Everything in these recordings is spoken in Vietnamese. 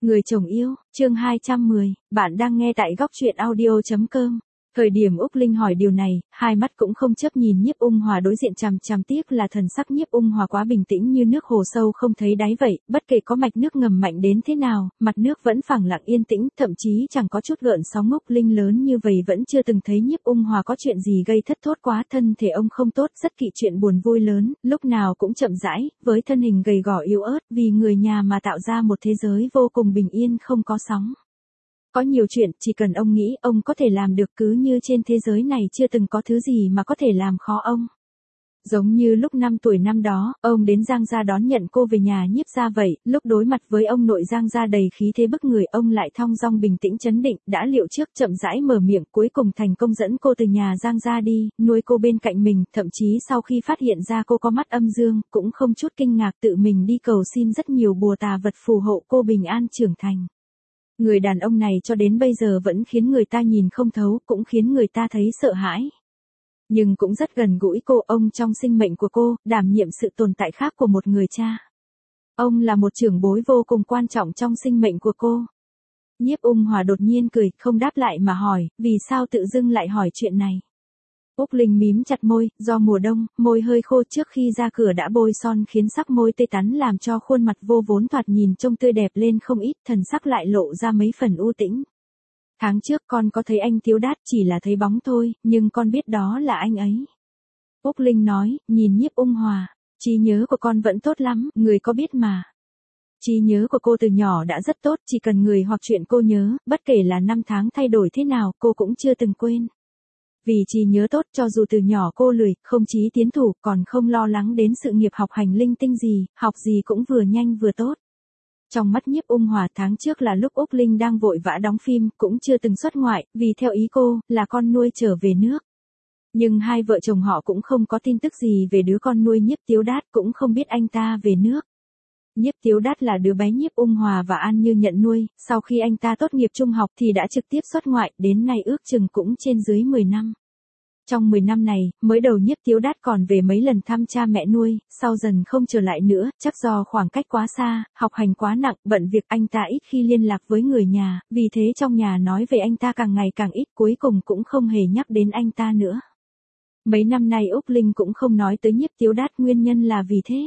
Người chồng yêu, chương 210, bạn đang nghe tại góc truyện audio.com. Thời điểm Úc Linh hỏi điều này, hai mắt cũng không chớp nhìn Nhiếp Ung Hòa đối diện chằm chằm, tiếc là thần sắc Nhiếp Ung Hòa quá bình tĩnh như nước hồ sâu không thấy đáy vậy, bất kể có mạch nước ngầm mạnh đến thế nào, mặt nước vẫn phẳng lặng yên tĩnh, thậm chí chẳng có chút gợn sóng. Úc Linh lớn như vậy vẫn chưa từng thấy Nhiếp Ung Hòa có chuyện gì gây thất thốt quá, thân thể ông không tốt, rất kỵ chuyện buồn vui lớn, lúc nào cũng chậm rãi, với thân hình gầy gò yếu ớt, vì người nhà mà tạo ra một thế giới vô cùng bình yên không có sóng. Có nhiều chuyện, chỉ cần ông nghĩ, ông có thể làm được, cứ như trên thế giới này chưa từng có thứ gì mà có thể làm khó ông. Giống như lúc 5 tuổi năm đó, ông đến Giang gia đón nhận cô về nhà Nhiếp gia vậy, lúc đối mặt với ông nội Giang gia đầy khí thế bức người, ông lại thong dong bình tĩnh trấn định, đã liệu trước chậm rãi mở miệng, cuối cùng thành công dẫn cô từ nhà Giang gia đi, nuôi cô bên cạnh mình, thậm chí sau khi phát hiện ra cô có mắt âm dương, cũng không chút kinh ngạc tự mình đi cầu xin rất nhiều bùa tà vật phù hộ cô bình an trưởng thành. Người đàn ông này cho đến bây giờ vẫn khiến người ta nhìn không thấu, cũng khiến người ta thấy sợ hãi. Nhưng cũng rất gần gũi cô, ông trong sinh mệnh của cô, đảm nhiệm sự tồn tại khác của một người cha. Ông là một trưởng bối vô cùng quan trọng trong sinh mệnh của cô. Nhiếp Ung Hòa đột nhiên cười, không đáp lại mà hỏi, vì sao tự dưng lại hỏi chuyện này. Úc Linh mím chặt môi, do mùa đông, môi hơi khô, trước khi ra cửa đã bôi son khiến sắc môi tươi tắn làm cho khuôn mặt vô vốn thoạt nhìn trông tươi đẹp lên không ít, thần sắc lại lộ ra mấy phần u tĩnh. Tháng trước con có thấy anh Tiếu Đát, chỉ là thấy bóng thôi, nhưng con biết đó là anh ấy. Úc Linh nói, nhìn Nhiếp Ung Hòa, trí nhớ của con vẫn tốt lắm, người có biết mà. Trí nhớ của cô từ nhỏ đã rất tốt, chỉ cần người hoặc chuyện cô nhớ, bất kể là năm tháng thay đổi thế nào, cô cũng chưa từng quên. Vì trí nhớ tốt, cho dù từ nhỏ cô lười, không chí tiến thủ, còn không lo lắng đến sự nghiệp học hành linh tinh gì, học gì cũng vừa nhanh vừa tốt. Trong mắt Nhiếp Ung Hòa, tháng trước là lúc Úc Linh đang vội vã đóng phim, cũng chưa từng xuất ngoại, vì theo ý cô, là con nuôi trở về nước. Nhưng hai vợ chồng họ cũng không có tin tức gì về đứa con nuôi Nhiếp Tiếu Đát, cũng không biết anh ta về nước. Nhiếp Tiếu Đát là đứa bé Nhiếp Ung Hòa và An Như nhận nuôi, sau khi anh ta tốt nghiệp trung học thì đã trực tiếp xuất ngoại, đến nay ước chừng cũng trên dưới 10 năm. Trong 10 năm này, mới đầu Nhiếp Tiếu Đát còn về mấy lần thăm cha mẹ nuôi, sau dần không trở lại nữa, chắc do khoảng cách quá xa, học hành quá nặng, bận việc, anh ta ít khi liên lạc với người nhà, vì thế trong nhà nói về anh ta càng ngày càng ít, cuối cùng cũng không hề nhắc đến anh ta nữa. Mấy năm nay Úc Linh cũng không nói tới Nhiếp Tiếu Đát, nguyên nhân là vì thế.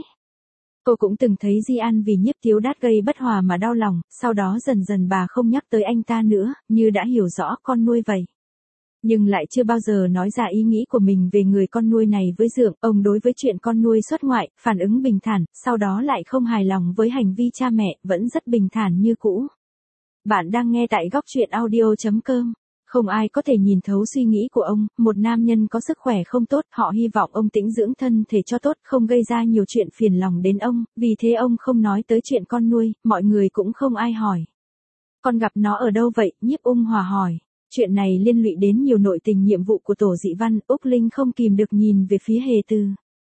Cô cũng từng thấy Di An vì Nhiếp Tiếu Đát gây bất hòa mà đau lòng, sau đó dần dần bà không nhắc tới anh ta nữa, như đã hiểu rõ con nuôi vậy. Nhưng lại chưa bao giờ nói ra ý nghĩ của mình về người con nuôi này với Dượng. Ông đối với chuyện con nuôi xuất ngoại, phản ứng bình thản, sau đó lại không hài lòng với hành vi cha mẹ, vẫn rất bình thản như cũ. Bạn đang nghe tại góc truyện audio.com. Không ai có thể nhìn thấu suy nghĩ của ông, một nam nhân có sức khỏe không tốt, họ hy vọng ông tĩnh dưỡng thân thể cho tốt, không gây ra nhiều chuyện phiền lòng đến ông, vì thế ông không nói tới chuyện con nuôi, mọi người cũng không ai hỏi. Con gặp nó ở đâu vậy? Nhiếp Ung Hòa hỏi. Chuyện này liên lụy đến nhiều nội tình nhiệm vụ của Tổ Dị Văn, Úc Linh không kìm được nhìn về phía Hề Từ.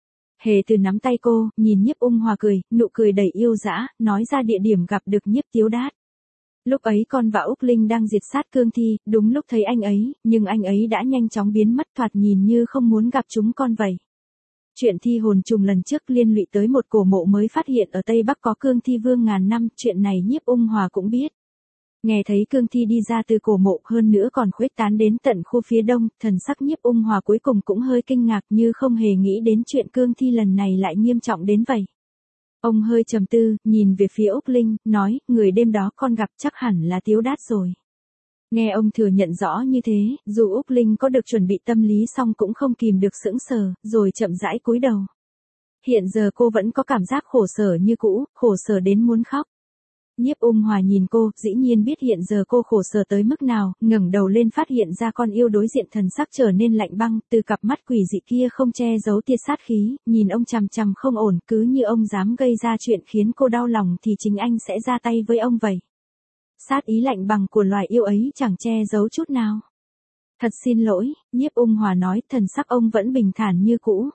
Hề Từ nắm tay cô, nhìn Nhiếp Ung Hòa cười, nụ cười đầy yêu dã, nói ra địa điểm gặp được Nhiếp Tiếu Đát. Lúc ấy con và Úc Linh đang diệt sát cương thi, đúng lúc thấy anh ấy, nhưng anh ấy đã nhanh chóng biến mất, thoạt nhìn như không muốn gặp chúng con vậy. Chuyện thi hồn trùng lần trước liên lụy tới một cổ mộ mới phát hiện ở Tây Bắc có cương thi vương ngàn năm, chuyện này Nhiếp Ung Hòa cũng biết. Nghe thấy cương thi đi ra từ cổ mộ, hơn nữa còn khuếch tán đến tận khu phía đông, thần sắc Nhiếp Ung Hòa cuối cùng cũng hơi kinh ngạc, như không hề nghĩ đến chuyện cương thi lần này lại nghiêm trọng đến vậy. Ông hơi trầm tư, nhìn về phía Úc Linh, nói, người đêm đó con gặp chắc hẳn là Tiếu Đát rồi. Nghe ông thừa nhận rõ như thế, dù Úc Linh có được chuẩn bị tâm lý xong cũng không kìm được sững sờ, rồi chậm rãi cúi đầu. Hiện giờ cô vẫn có cảm giác khổ sở như cũ, khổ sở đến muốn khóc. Nhiếp Ung Hòa nhìn cô, dĩ nhiên biết hiện giờ cô khổ sở tới mức nào, ngẩng đầu lên phát hiện ra con yêu đối diện thần sắc trở nên lạnh băng, từ cặp mắt quỷ dị kia không che giấu tia sát khí, nhìn ông chằm chằm không ổn, cứ như ông dám gây ra chuyện khiến cô đau lòng thì chính anh sẽ ra tay với ông vậy. Sát ý lạnh bằng của loài yêu ấy chẳng che giấu chút nào. Thật xin lỗi, Nhiếp Ung Hòa nói, thần sắc ông vẫn bình thản như cũ.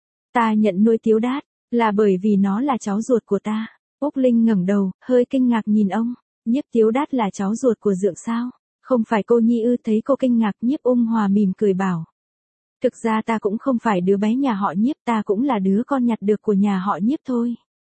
Ta nhận nuôi Tiếu Đát, là bởi vì nó là cháu ruột của ta. Úc Linh ngẩng đầu, hơi kinh ngạc nhìn ông, Nhiếp Tiếu Đát là cháu ruột của Dượng sao? Không phải cô nhi ư? Thấy cô kinh ngạc, Nhiếp Ung Hòa mỉm cười bảo. Thực ra ta cũng không phải đứa bé nhà họ Nhiếp, ta cũng là đứa con nhặt được của nhà họ Nhiếp thôi.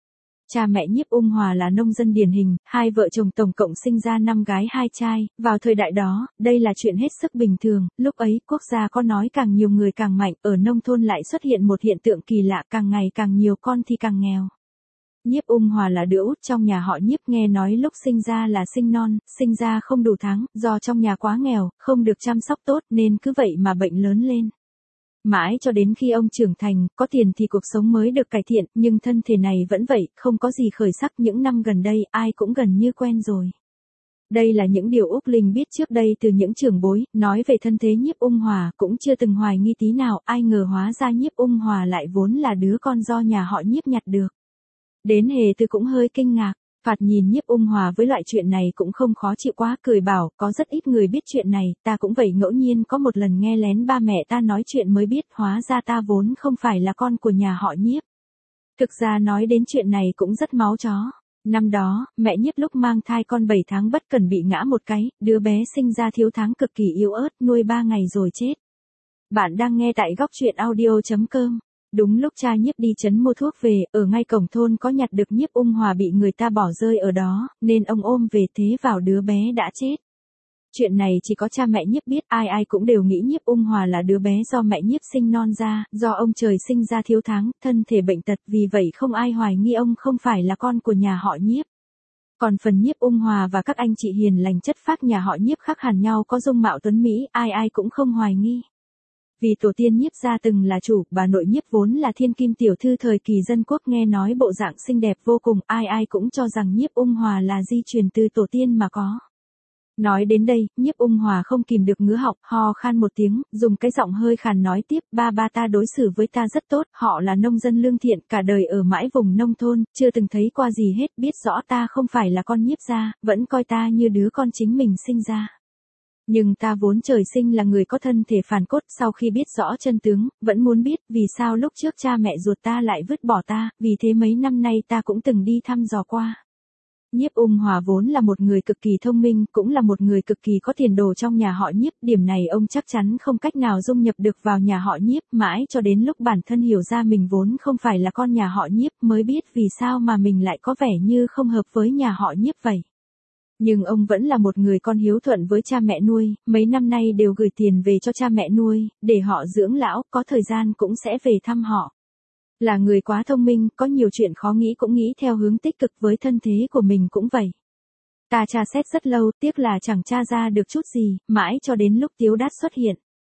Cha mẹ Nhiếp Ung Hòa là nông dân điển hình, hai vợ chồng tổng cộng sinh ra 5 gái 2 trai, vào thời đại đó, đây là chuyện hết sức bình thường, lúc ấy quốc gia có nói càng nhiều người càng mạnh, ở nông thôn lại xuất hiện một hiện tượng kỳ lạ, càng ngày càng nhiều con thì càng nghèo. Nhiếp Ung Hòa là đứa út trong nhà họ Nhiếp, nghe nói lúc sinh ra là sinh non, sinh ra không đủ tháng, do trong nhà quá nghèo, không được chăm sóc tốt nên cứ vậy mà bệnh lớn lên. Mãi cho đến khi ông trưởng thành, có tiền thì cuộc sống mới được cải thiện, nhưng thân thể này vẫn vậy, không có gì khởi sắc. Những năm gần đây, ai cũng gần như quen rồi. Đây là những điều Úc Linh biết trước đây từ những trưởng bối, nói về thân thế Nhiếp Ung Hòa, cũng chưa từng hoài nghi tí nào, ai ngờ hóa ra Nhiếp Ung Hòa lại vốn là đứa con do nhà họ Nhiếp nhặt được. Đến Hề Tư cũng hơi kinh ngạc, Phạt nhìn Nhiếp Ung Hòa với loại chuyện này cũng không khó chịu quá, cười bảo, có rất ít người biết chuyện này, ta cũng vậy, ngẫu nhiên có một lần nghe lén ba mẹ ta nói chuyện mới biết, hóa ra ta vốn không phải là con của nhà họ Nhiếp. Thực ra nói đến chuyện này cũng rất máu chó. Năm đó, mẹ Nhiếp lúc mang thai con 7 tháng bất cẩn bị ngã một cái, đứa bé sinh ra thiếu tháng cực kỳ yếu ớt, nuôi 3 ngày rồi chết. Bạn đang nghe tại góc truyện audio.com. Đúng lúc cha Nhiếp đi trấn mua thuốc về, ở ngay cổng thôn có nhặt được Nhiếp Ung Hòa bị người ta bỏ rơi ở đó, nên ông ôm về, thế vào đứa bé đã chết. Chuyện này chỉ có cha mẹ Nhiếp biết, ai ai cũng đều nghĩ Nhiếp Ung Hòa là đứa bé do mẹ Nhiếp sinh non ra, do ông trời sinh ra thiếu tháng, thân thể bệnh tật, vì vậy không ai hoài nghi ông không phải là con của nhà họ Nhiếp. Còn phần Nhiếp Ung Hòa và các anh chị hiền lành chất phác nhà họ Nhiếp khác hẳn nhau, có dung mạo tuấn mỹ, ai ai cũng không hoài nghi. Vì tổ tiên Nhiếp gia từng là chủ, bà nội Nhiếp vốn là thiên kim tiểu thư thời kỳ dân quốc, nghe nói bộ dạng xinh đẹp vô cùng, ai ai cũng cho rằng Nhiếp Ung Hòa là di truyền từ tổ tiên mà có. Nói đến đây, Nhiếp Ung Hòa không kìm được ngứa họng, ho khan một tiếng, dùng cái giọng hơi khàn nói tiếp, ba ta đối xử với ta rất tốt, họ là nông dân lương thiện, cả đời ở mãi vùng nông thôn, chưa từng thấy qua gì hết, biết rõ ta không phải là con Nhiếp gia, vẫn coi ta như đứa con chính mình sinh ra. Nhưng ta vốn trời sinh là người có thân thể phản cốt, sau khi biết rõ chân tướng, vẫn muốn biết vì sao lúc trước cha mẹ ruột ta lại vứt bỏ ta, vì thế mấy năm nay ta cũng từng đi thăm dò qua. Nhiếp Ung Hòa vốn là một người cực kỳ thông minh, cũng là một người cực kỳ có tiền đồ trong nhà họ Nhiếp, điểm này ông chắc chắn không cách nào dung nhập được vào nhà họ Nhiếp, mãi cho đến lúc bản thân hiểu ra mình vốn không phải là con nhà họ Nhiếp mới biết vì sao mà mình lại có vẻ như không hợp với nhà họ Nhiếp vậy. Nhưng ông vẫn là một người con hiếu thuận với cha mẹ nuôi, mấy năm nay đều gửi tiền về cho cha mẹ nuôi, để họ dưỡng lão, có thời gian cũng sẽ về thăm họ. Là người quá thông minh, có nhiều chuyện khó nghĩ cũng nghĩ theo hướng tích cực, với thân thế của mình cũng vậy. Ta tra xét rất lâu, tiếc là chẳng tra ra được chút gì, mãi cho đến lúc Tiếu Đát xuất hiện.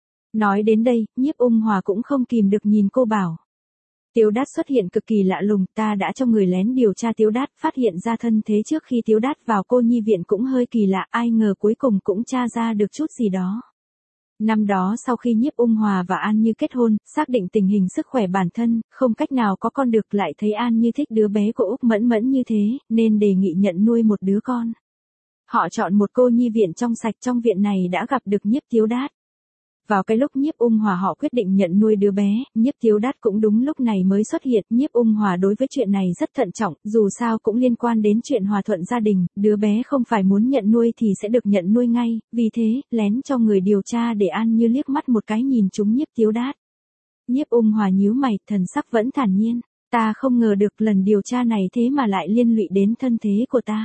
Nói đến đây, Nhiếp Ung Hòa cũng không kìm được nhìn cô bảo. Tiếu Đát xuất hiện cực kỳ lạ lùng, ta đã cho người lén điều tra Tiếu Đát, phát hiện ra thân thế trước khi Tiếu Đát vào cô nhi viện cũng hơi kỳ lạ, ai ngờ cuối cùng cũng tra ra được chút gì đó. Năm đó sau khi Nhiếp Ung Hòa và An Như kết hôn, xác định tình hình sức khỏe bản thân, không cách nào có con được, lại thấy An Như thích đứa bé của Úc Mẫn Mẫn như thế, nên đề nghị nhận nuôi một đứa con. Họ chọn một cô nhi viện trong sạch, trong viện này đã gặp được Nhiếp Tiếu Đát. Vào cái lúc Nhiếp Ung Hòa họ quyết định nhận nuôi đứa bé, Nhiếp Tiếu Đát cũng đúng lúc này mới xuất hiện. Nhiếp Ung Hòa đối với chuyện này rất thận trọng, dù sao cũng liên quan đến chuyện hòa thuận gia đình, đứa bé không phải muốn nhận nuôi thì sẽ được nhận nuôi ngay, vì thế, lén cho người điều tra để An Như liếc mắt một cái nhìn trúng Nhiếp Tiếu Đát. Nhiếp Ung Hòa nhíu mày, thần sắc vẫn thản nhiên, ta không ngờ được lần điều tra này thế mà lại liên lụy đến thân thế của ta.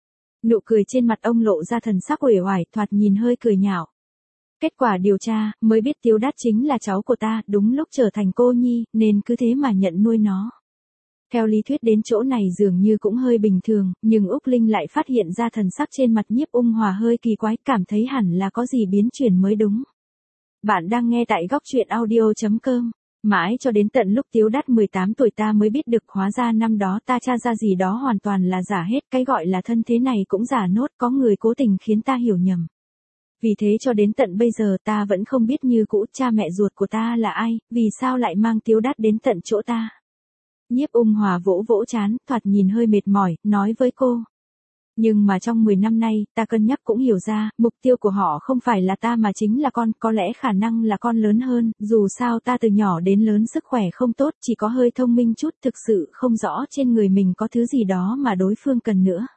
Nụ cười trên mặt ông lộ ra thần sắc uể oải, thoạt nhìn hơi cười nhạo. Kết quả điều tra, mới biết Tiếu Đát chính là cháu của ta, đúng lúc trở thành cô nhi, nên cứ thế mà nhận nuôi nó. Theo lý thuyết đến chỗ này dường như cũng hơi bình thường, nhưng Úc Linh lại phát hiện ra thần sắc trên mặt Nhiếp Ung Hòa hơi kỳ quái, cảm thấy hẳn là có gì biến chuyển mới đúng. Bạn đang nghe tại góc truyện audio.com. Mãi cho đến tận lúc Tiếu Đát 18 tuổi ta mới biết được, hóa ra năm đó ta tra ra gì đó hoàn toàn là giả hết, cái gọi là thân thế này cũng giả nốt, có người cố tình khiến ta hiểu nhầm. Vì thế cho đến tận bây giờ ta vẫn không biết như cũ cha mẹ ruột của ta là ai, vì sao lại mang Tiếu Đát đến tận chỗ ta. Nhiếp Ung Hòa vỗ vỗ trán, thoạt nhìn hơi mệt mỏi, nói với cô. Nhưng mà trong 10 năm nay, ta cân nhắc cũng hiểu ra, mục tiêu của họ không phải là ta mà chính là con, có lẽ khả năng là con lớn hơn, dù sao ta từ nhỏ đến lớn sức khỏe không tốt, chỉ có hơi thông minh chút, thực sự không rõ trên người mình có thứ gì đó mà đối phương cần nữa.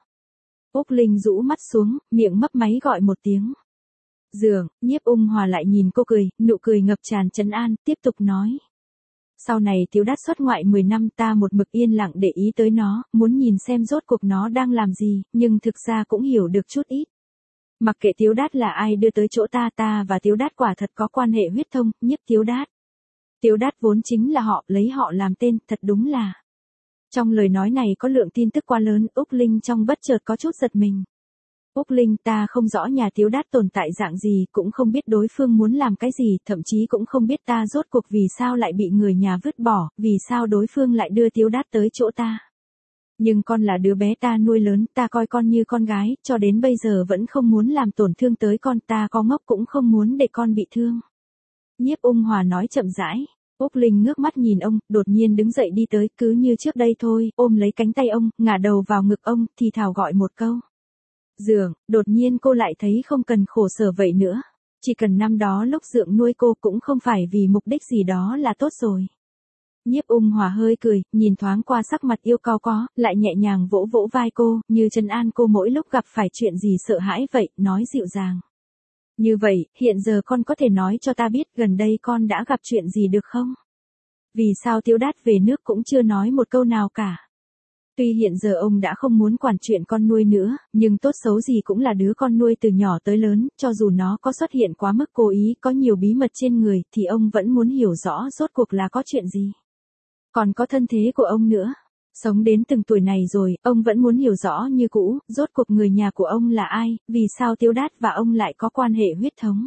Úc Linh rũ mắt xuống, miệng mấp máy gọi một tiếng. Dường, Nhiếp Ung Hòa lại nhìn cô cười, nụ cười ngập tràn trấn an, tiếp tục nói. Sau này Tiếu Đát xuất ngoại 10 năm ta một mực yên lặng để ý tới nó, muốn nhìn xem rốt cuộc nó đang làm gì, nhưng thực ra cũng hiểu được chút ít. Mặc kệ Tiếu Đát là ai đưa tới chỗ ta và Tiếu Đát quả thật có quan hệ huyết thông, Nhiếp Tiếu Đát. Tiếu Đát vốn chính là họ, lấy họ làm tên, thật đúng là. Trong lời nói này có lượng tin tức quá lớn, Úc Linh trong bất chợt có chút giật mình. Úc Linh, ta không rõ nhà Tiếu Đát tồn tại dạng gì, cũng không biết đối phương muốn làm cái gì, thậm chí cũng không biết ta rốt cuộc vì sao lại bị người nhà vứt bỏ, vì sao đối phương lại đưa Tiếu Đát tới chỗ ta. Nhưng con là đứa bé ta nuôi lớn, ta coi con như con gái, cho đến bây giờ vẫn không muốn làm tổn thương tới con, ta có ngốc cũng không muốn để con bị thương. Nhiếp Ung Hòa nói chậm rãi. Úc Linh ngước mắt nhìn ông, đột nhiên đứng dậy đi tới, cứ như trước đây thôi, ôm lấy cánh tay ông, ngả đầu vào ngực ông, thì thào gọi một câu. Dượng, đột nhiên cô lại thấy không cần khổ sở vậy nữa. Chỉ cần năm đó lúc Dượng nuôi cô cũng không phải vì mục đích gì đó là tốt rồi. Nhiếp Ung Hòa hơi cười, nhìn thoáng qua sắc mặt yêu cao có, lại nhẹ nhàng vỗ vỗ vai cô, như trấn an cô mỗi lúc gặp phải chuyện gì sợ hãi vậy, nói dịu dàng. Như vậy, hiện giờ con có thể nói cho ta biết gần đây con đã gặp chuyện gì được không? Vì sao Tiếu Đát về nước cũng chưa nói một câu nào cả? Tuy hiện giờ ông đã không muốn quản chuyện con nuôi nữa, nhưng tốt xấu gì cũng là đứa con nuôi từ nhỏ tới lớn, cho dù nó có xuất hiện quá mức cố ý, có nhiều bí mật trên người, thì ông vẫn muốn hiểu rõ rốt cuộc là có chuyện gì. Còn có thân thế của ông nữa. Sống đến từng tuổi này rồi, ông vẫn muốn hiểu rõ như cũ, rốt cuộc người nhà của ông là ai, vì sao Tiếu Đát và ông lại có quan hệ huyết thống.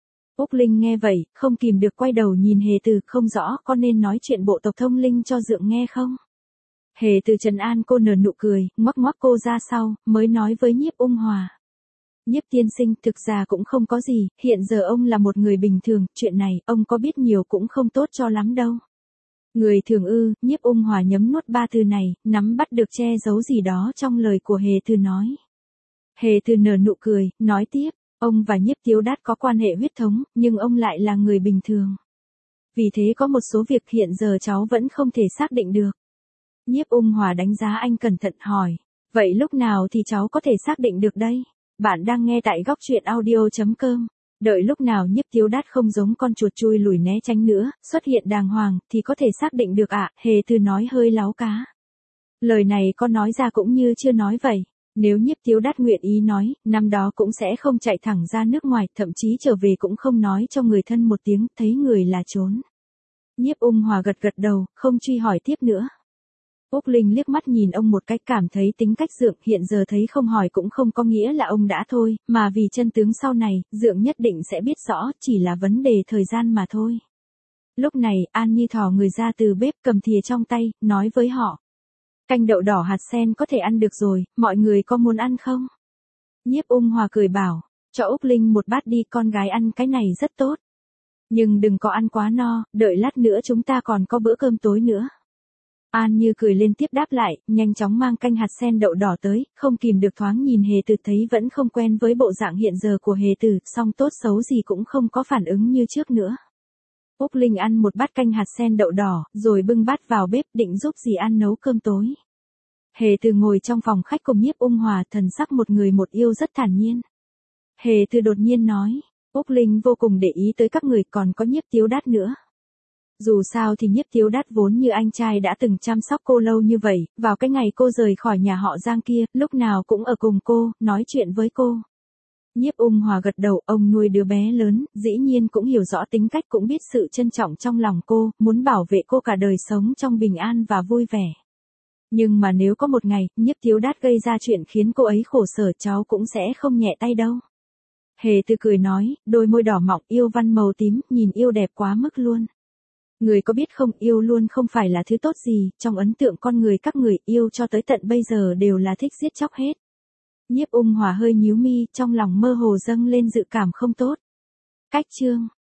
Úc Linh nghe vậy, không kìm được quay đầu nhìn Hề Từ, không rõ con nên nói chuyện bộ tộc thông linh cho Dượng nghe không. Hề Từ trấn an cô nở nụ cười, ngoắc ngoắc cô ra sau, mới nói với Nhiếp Ung Hòa. Nhiếp tiên sinh, thực ra cũng không có gì, hiện giờ ông là một người bình thường, chuyện này, ông có biết nhiều cũng không tốt cho lắm đâu. Người thường ư, Nhiếp Ung Hòa nhấm nuốt ba từ này, nắm bắt được che giấu gì đó trong lời của Hề Từ nói. Hề Từ nở nụ cười, nói tiếp, ông và Nhiếp Tiếu Đát có quan hệ huyết thống, nhưng ông lại là người bình thường. Vì thế có một số việc hiện giờ cháu vẫn không thể xác định được. Nhiếp Ung Hòa đánh giá anh cẩn thận hỏi, vậy lúc nào thì cháu có thể xác định được đây? Bạn đang nghe tại góc truyện audio.com. Đợi lúc nào Nhiếp Tiếu Đát không giống con chuột chui lùi né tránh nữa, xuất hiện đàng hoàng, thì có thể xác định được ạ, Hề Từ nói hơi láu cá. Lời này con nói ra cũng như chưa nói vậy. Nếu Nhiếp Tiếu Đát nguyện ý nói, năm đó cũng sẽ không chạy thẳng ra nước ngoài, thậm chí trở về cũng không nói cho người thân một tiếng, thấy người là trốn. Nhiếp Ung Hòa gật gật đầu, không truy hỏi tiếp nữa. Úc Linh liếc mắt nhìn ông một cách cảm thấy tính cách Dượng hiện giờ thấy không hỏi cũng không có nghĩa là ông đã thôi, mà vì chân tướng sau này, Dượng nhất định sẽ biết rõ, chỉ là vấn đề thời gian mà thôi. Lúc này, An Nhi thò người ra từ bếp cầm thìa trong tay, nói với họ. Canh đậu đỏ hạt sen có thể ăn được rồi, mọi người có muốn ăn không? Nhiếp Ung Hòa cười bảo, cho Úc Linh một bát đi, con gái ăn cái này rất tốt. Nhưng đừng có ăn quá no, đợi lát nữa chúng ta còn có bữa cơm tối nữa. An Như cười lên tiếp đáp lại, nhanh chóng mang canh hạt sen đậu đỏ tới, không kìm được thoáng nhìn Hề Từ thấy vẫn không quen với bộ dạng hiện giờ của Hề Từ, song tốt xấu gì cũng không có phản ứng như trước nữa. Úc Linh ăn một bát canh hạt sen đậu đỏ, rồi bưng bát vào bếp định giúp dì An nấu cơm tối. Hề Từ ngồi trong phòng khách cùng Nhiếp Ung Hòa, thần sắc một người một yêu rất thản nhiên. Hề Từ đột nhiên nói, Úc Linh vô cùng để ý tới các người, còn có Nhiếp Tiếu Đát nữa. Dù sao thì Nhiếp Tiếu Đát vốn như anh trai đã từng chăm sóc cô lâu như vậy, vào cái ngày cô rời khỏi nhà họ Giang kia, lúc nào cũng ở cùng cô, nói chuyện với cô. Nhiếp Ung Hòa gật đầu, ông nuôi đứa bé lớn, dĩ nhiên cũng hiểu rõ tính cách, cũng biết sự trân trọng trong lòng cô, muốn bảo vệ cô cả đời sống trong bình an và vui vẻ. Nhưng mà nếu có một ngày, Nhiếp Tiếu Đát gây ra chuyện khiến cô ấy khổ sở, cháu cũng sẽ không nhẹ tay đâu. Hề Từ cười nói, đôi môi đỏ mọng, yêu văn màu tím, nhìn yêu đẹp quá mức luôn. Người có biết không, yêu luôn không phải là thứ tốt gì, trong ấn tượng con người các người yêu cho tới tận bây giờ đều là thích giết chóc hết. Nhiếp Ung Hòa hơi nhíu mi, trong lòng mơ hồ dâng lên dự cảm không tốt. Cách chương